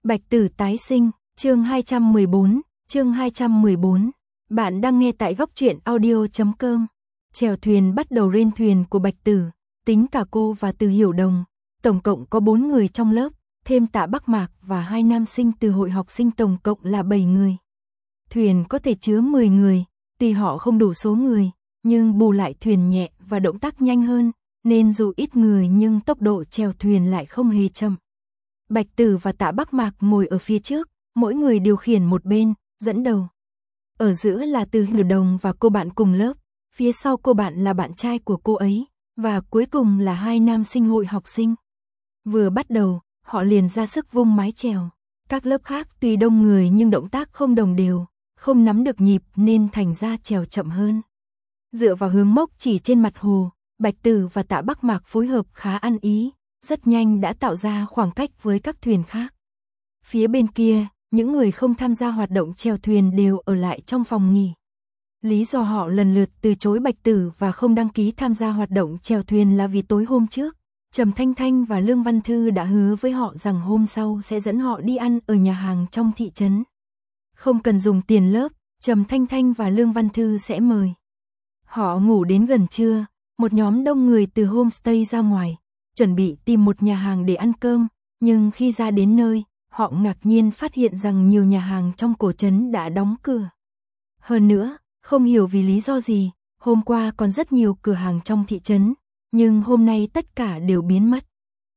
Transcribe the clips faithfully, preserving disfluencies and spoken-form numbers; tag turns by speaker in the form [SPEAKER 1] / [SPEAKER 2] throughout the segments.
[SPEAKER 1] Bạch Tử tái sinh, chương hai trăm mười bốn, chương hai trăm mười bốn. Bạn đang nghe tại góc truyện audio chấm com. Chèo thuyền bắt đầu lên thuyền của Bạch Tử, tính cả cô và Từ Hiểu Đồng, tổng cộng có bốn người trong lớp, thêm Tạ Bắc Mạc và hai nam sinh từ hội học sinh tổng cộng là bảy người. Thuyền có thể chứa mười người, tuy họ không đủ số người, nhưng bù lại thuyền nhẹ và động tác nhanh hơn, nên dù ít người nhưng tốc độ chèo thuyền lại không hề chậm. Bạch Tử và Tạ Bắc Mạc ngồi ở phía trước, mỗi người điều khiển một bên, dẫn đầu. Ở giữa là Từ Hiểu Đồng và cô bạn cùng lớp, phía sau cô bạn là bạn trai của cô ấy, và cuối cùng là hai nam sinh hội học sinh. Vừa bắt đầu, họ liền ra sức vung mái chèo. Các lớp khác tuy đông người nhưng động tác không đồng đều, không nắm được nhịp nên thành ra chèo chậm hơn. Dựa vào hướng mốc chỉ trên mặt hồ, Bạch Tử và Tạ Bắc Mạc phối hợp khá ăn ý, rất nhanh đã tạo ra khoảng cách với các thuyền khác. Phía bên kia, những người không tham gia hoạt động chèo thuyền đều ở lại trong phòng nghỉ. Lý do họ lần lượt từ chối Bạch Tử và không đăng ký tham gia hoạt động chèo thuyền là vì tối hôm trước, Trầm Thanh Thanh và Lương Văn Thư đã hứa với họ rằng hôm sau sẽ dẫn họ đi ăn ở nhà hàng trong thị trấn. Không cần dùng tiền lớp, Trầm Thanh Thanh và Lương Văn Thư sẽ mời. Họ ngủ đến gần trưa, một nhóm đông người từ homestay ra ngoài, chuẩn bị tìm một nhà hàng để ăn cơm, nhưng khi ra đến nơi, họ ngạc nhiên phát hiện rằng nhiều nhà hàng trong cổ trấn đã đóng cửa. Hơn nữa, không hiểu vì lý do gì, hôm qua còn rất nhiều cửa hàng trong thị trấn, nhưng hôm nay tất cả đều biến mất.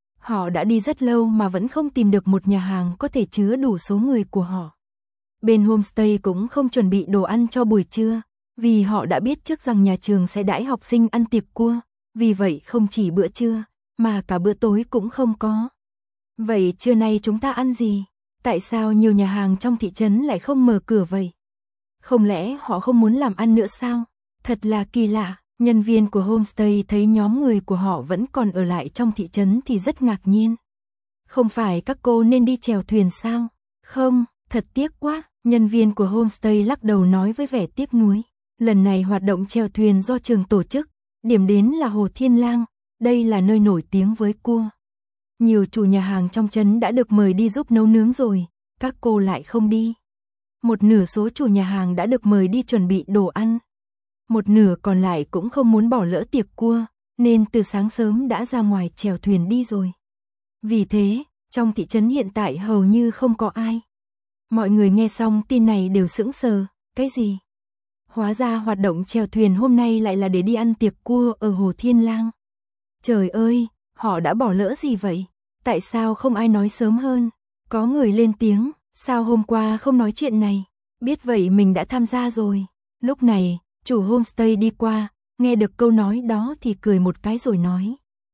[SPEAKER 1] Họ đã đi rất lâu mà vẫn không tìm được một nhà hàng có thể chứa đủ số người của họ. Bên homestay cũng không chuẩn bị đồ ăn cho buổi trưa, vì họ đã biết trước rằng nhà trường sẽ đãi học sinh ăn tiệc cua, vì vậy không chỉ bữa trưa, mà cả bữa tối cũng không có. Vậy trưa nay chúng ta ăn gì? Tại sao nhiều nhà hàng trong thị trấn lại không mở cửa vậy? Không lẽ họ không muốn làm ăn nữa sao? Thật là kỳ lạ. Nhân viên của homestay thấy nhóm người của họ vẫn còn ở lại trong thị trấn thì rất ngạc nhiên. Không phải các cô nên đi chèo thuyền sao? Không, thật tiếc quá. Nhân viên của homestay lắc đầu nói với vẻ tiếc nuối. Lần này hoạt động chèo thuyền do trường tổ chức, điểm đến là Hồ Thiên Lang, đây là nơi nổi tiếng với cua. Nhiều chủ nhà hàng trong trấn đã được mời đi giúp nấu nướng rồi, các cô lại không đi. Một nửa số chủ nhà hàng đã được mời đi chuẩn bị đồ ăn. Một nửa còn lại cũng không muốn bỏ lỡ tiệc cua, nên từ sáng sớm đã ra ngoài chèo thuyền đi rồi. Vì thế, trong thị trấn hiện tại hầu như không có ai. Mọi người nghe xong tin này đều sững sờ, cái gì? Hóa ra hoạt động chèo thuyền hôm nay lại là để đi ăn tiệc cua ở Hồ Thiên Lang. Trời ơi, họ đã bỏ lỡ gì vậy? Tại sao không ai nói sớm hơn? Có người lên tiếng, sao hôm qua không nói chuyện này? Biết vậy mình đã tham gia rồi. Lúc này, chủ homestay đi qua, nghe được câu nói đó thì cười một cái rồi nói.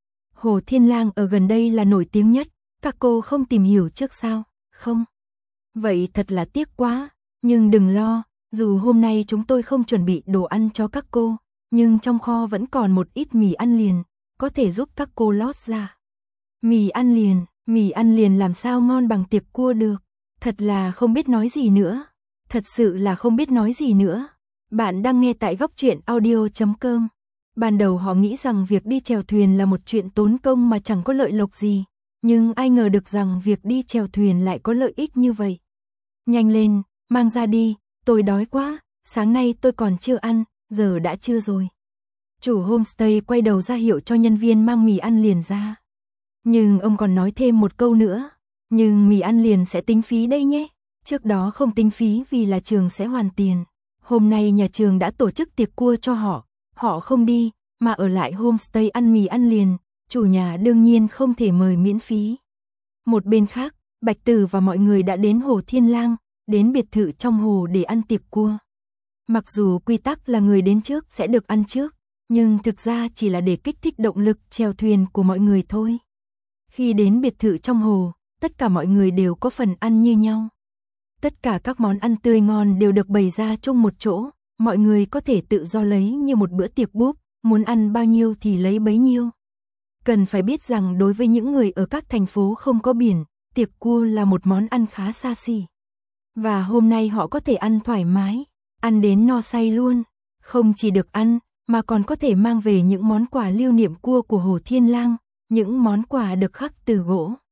[SPEAKER 1] Hồ Thiên Lang ở gần đây là nổi tiếng nhất, các cô không tìm hiểu trước sao? Không. Vậy thật là tiếc quá, nhưng đừng lo, dù hôm nay chúng tôi không chuẩn bị đồ ăn cho các cô, nhưng trong kho vẫn còn một ít mì ăn liền, có thể giúp các cô lót ra. Mì ăn liền, mì ăn liền làm sao ngon bằng tiệc cua được, thật là không biết nói gì nữa, thật sự là không biết nói gì nữa. Bạn đang nghe tại góc truyện audio chấm com. Ban đầu họ nghĩ rằng việc đi chèo thuyền là một chuyện tốn công mà chẳng có lợi lộc gì, nhưng ai ngờ được rằng việc đi chèo thuyền lại có lợi ích như vậy. Nhanh lên, mang ra đi, tôi đói quá, sáng nay tôi còn chưa ăn, giờ đã trưa rồi. Chủ homestay quay đầu ra hiệu cho nhân viên mang mì ăn liền ra. Nhưng ông còn nói thêm một câu nữa, nhưng mì ăn liền sẽ tính phí đây nhé, trước đó không tính phí vì là trường sẽ hoàn tiền. Hôm nay nhà trường đã tổ chức tiệc cua cho họ, họ không đi, mà ở lại homestay ăn mì ăn liền, chủ nhà đương nhiên không thể mời miễn phí. Một bên khác, Bạch Tử và mọi người đã đến Hồ Thiên Lang, đến biệt thự trong hồ để ăn tiệc cua. Mặc dù quy tắc là người đến trước sẽ được ăn trước, nhưng thực ra chỉ là để kích thích động lực chèo thuyền của mọi người thôi. Khi đến biệt thự trong hồ, tất cả mọi người đều có phần ăn như nhau. Tất cả các món ăn tươi ngon đều được bày ra chung một chỗ, mọi người có thể tự do lấy như một bữa tiệc búp, muốn ăn bao nhiêu thì lấy bấy nhiêu. Cần phải biết rằng đối với những người ở các thành phố không có biển, tiệc cua là một món ăn khá xa xỉ. Và hôm nay họ có thể ăn thoải mái, ăn đến no say luôn, không chỉ được ăn, mà còn có thể mang về những món quà lưu niệm cua của Hồ Thiên Lang, những món quà được khắc từ gỗ.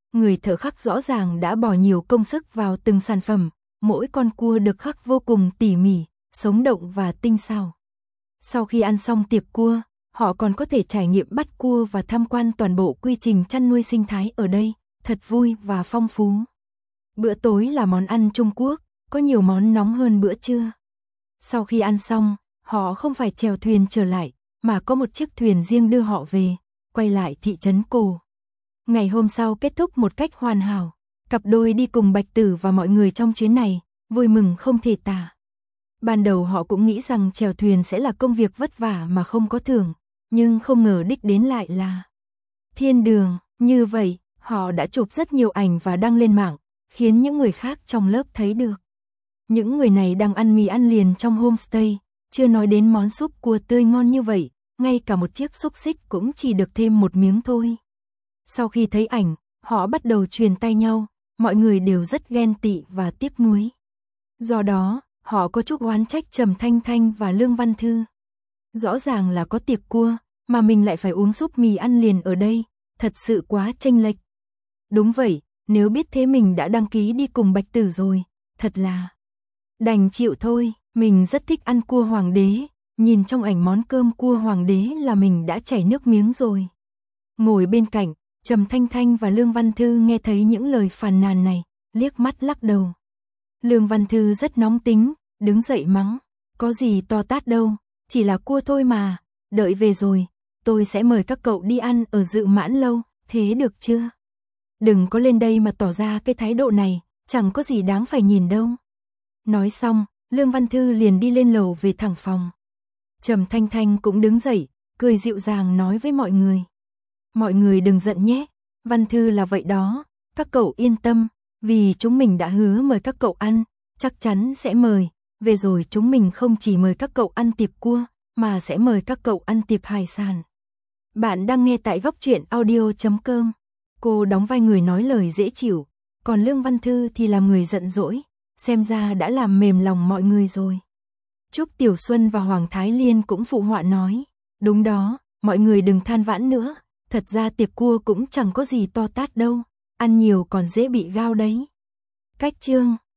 [SPEAKER 1] Người thợ khắc rõ ràng đã bỏ nhiều công sức vào từng sản phẩm, mỗi con cua được khắc vô cùng tỉ mỉ, sống động và tinh xảo. Sau khi ăn xong tiệc cua, họ còn có thể trải nghiệm bắt cua và tham quan toàn bộ quy trình chăn nuôi sinh thái ở đây, thật vui và phong phú. Bữa tối là món ăn Trung Quốc, có nhiều món nóng hơn bữa trưa. Sau khi ăn xong, họ không phải chèo thuyền trở lại, mà có một chiếc thuyền riêng đưa họ về, quay lại thị trấn cổ. Ngày hôm sau kết thúc một cách hoàn hảo, cặp đôi đi cùng Bạch Tử và mọi người trong chuyến này, vui mừng không thể tả. Ban đầu họ cũng nghĩ rằng chèo thuyền sẽ là công việc vất vả mà không có thưởng, nhưng không ngờ đích đến lại là thiên đường. Như vậy, họ đã chụp rất nhiều ảnh và đăng lên mạng, khiến những người khác trong lớp thấy được. Những người này đang ăn mì ăn liền trong homestay, chưa nói đến món súp cua tươi ngon như vậy, ngay cả một chiếc xúc xích cũng chỉ được thêm một miếng thôi. Sau khi thấy ảnh, họ bắt đầu truyền tay nhau, mọi người đều rất ghen tị và tiếc nuối. Do đó, họ có chút oán trách Trầm Thanh Thanh và Lương Văn Thư. Rõ ràng là có tiệc cua, mà mình lại phải uống súp mì ăn liền ở đây, thật sự quá chênh lệch. Đúng vậy, nếu biết thế mình đã đăng ký đi cùng Bạch Tử rồi, thật là đành chịu thôi. Mình rất thích ăn cua hoàng đế, nhìn trong ảnh món cơm cua hoàng đế là mình đã chảy nước miếng rồi. Ngồi bên cạnh, Trầm Thanh Thanh và Lương Văn Thư nghe thấy những lời phàn nàn này, liếc mắt lắc đầu. Lương Văn Thư rất nóng tính, đứng dậy mắng, có gì to tát đâu, chỉ là cua thôi mà, đợi về rồi, tôi sẽ mời các cậu đi ăn ở Dự Mãn Lâu, thế được chưa? Đừng có lên đây mà tỏ ra cái thái độ này, chẳng có gì đáng phải nhìn đâu. Nói xong, Lương Văn Thư liền đi lên lầu về thẳng phòng. Trầm Thanh Thanh cũng đứng dậy, cười dịu dàng nói với mọi người. Mọi người đừng giận nhé, Văn Thư là vậy đó, các cậu yên tâm, vì chúng mình đã hứa mời các cậu ăn, chắc chắn sẽ mời, về rồi chúng mình không chỉ mời các cậu ăn tiệc cua, mà sẽ mời các cậu ăn tiệc hải sản. Bạn đang nghe tại góc truyện audio chấm com. Cô đóng vai người nói lời dễ chịu, còn Lương Văn Thư thì làm người giận dỗi, xem ra đã làm mềm lòng mọi người rồi. Trúc Tiểu Xuân và Hoàng Thái Liên cũng phụ họa nói, đúng đó, mọi người đừng than vãn nữa, thật ra tiệc cua cũng chẳng có gì to tát đâu, ăn nhiều còn dễ bị gao đấy. Cách chương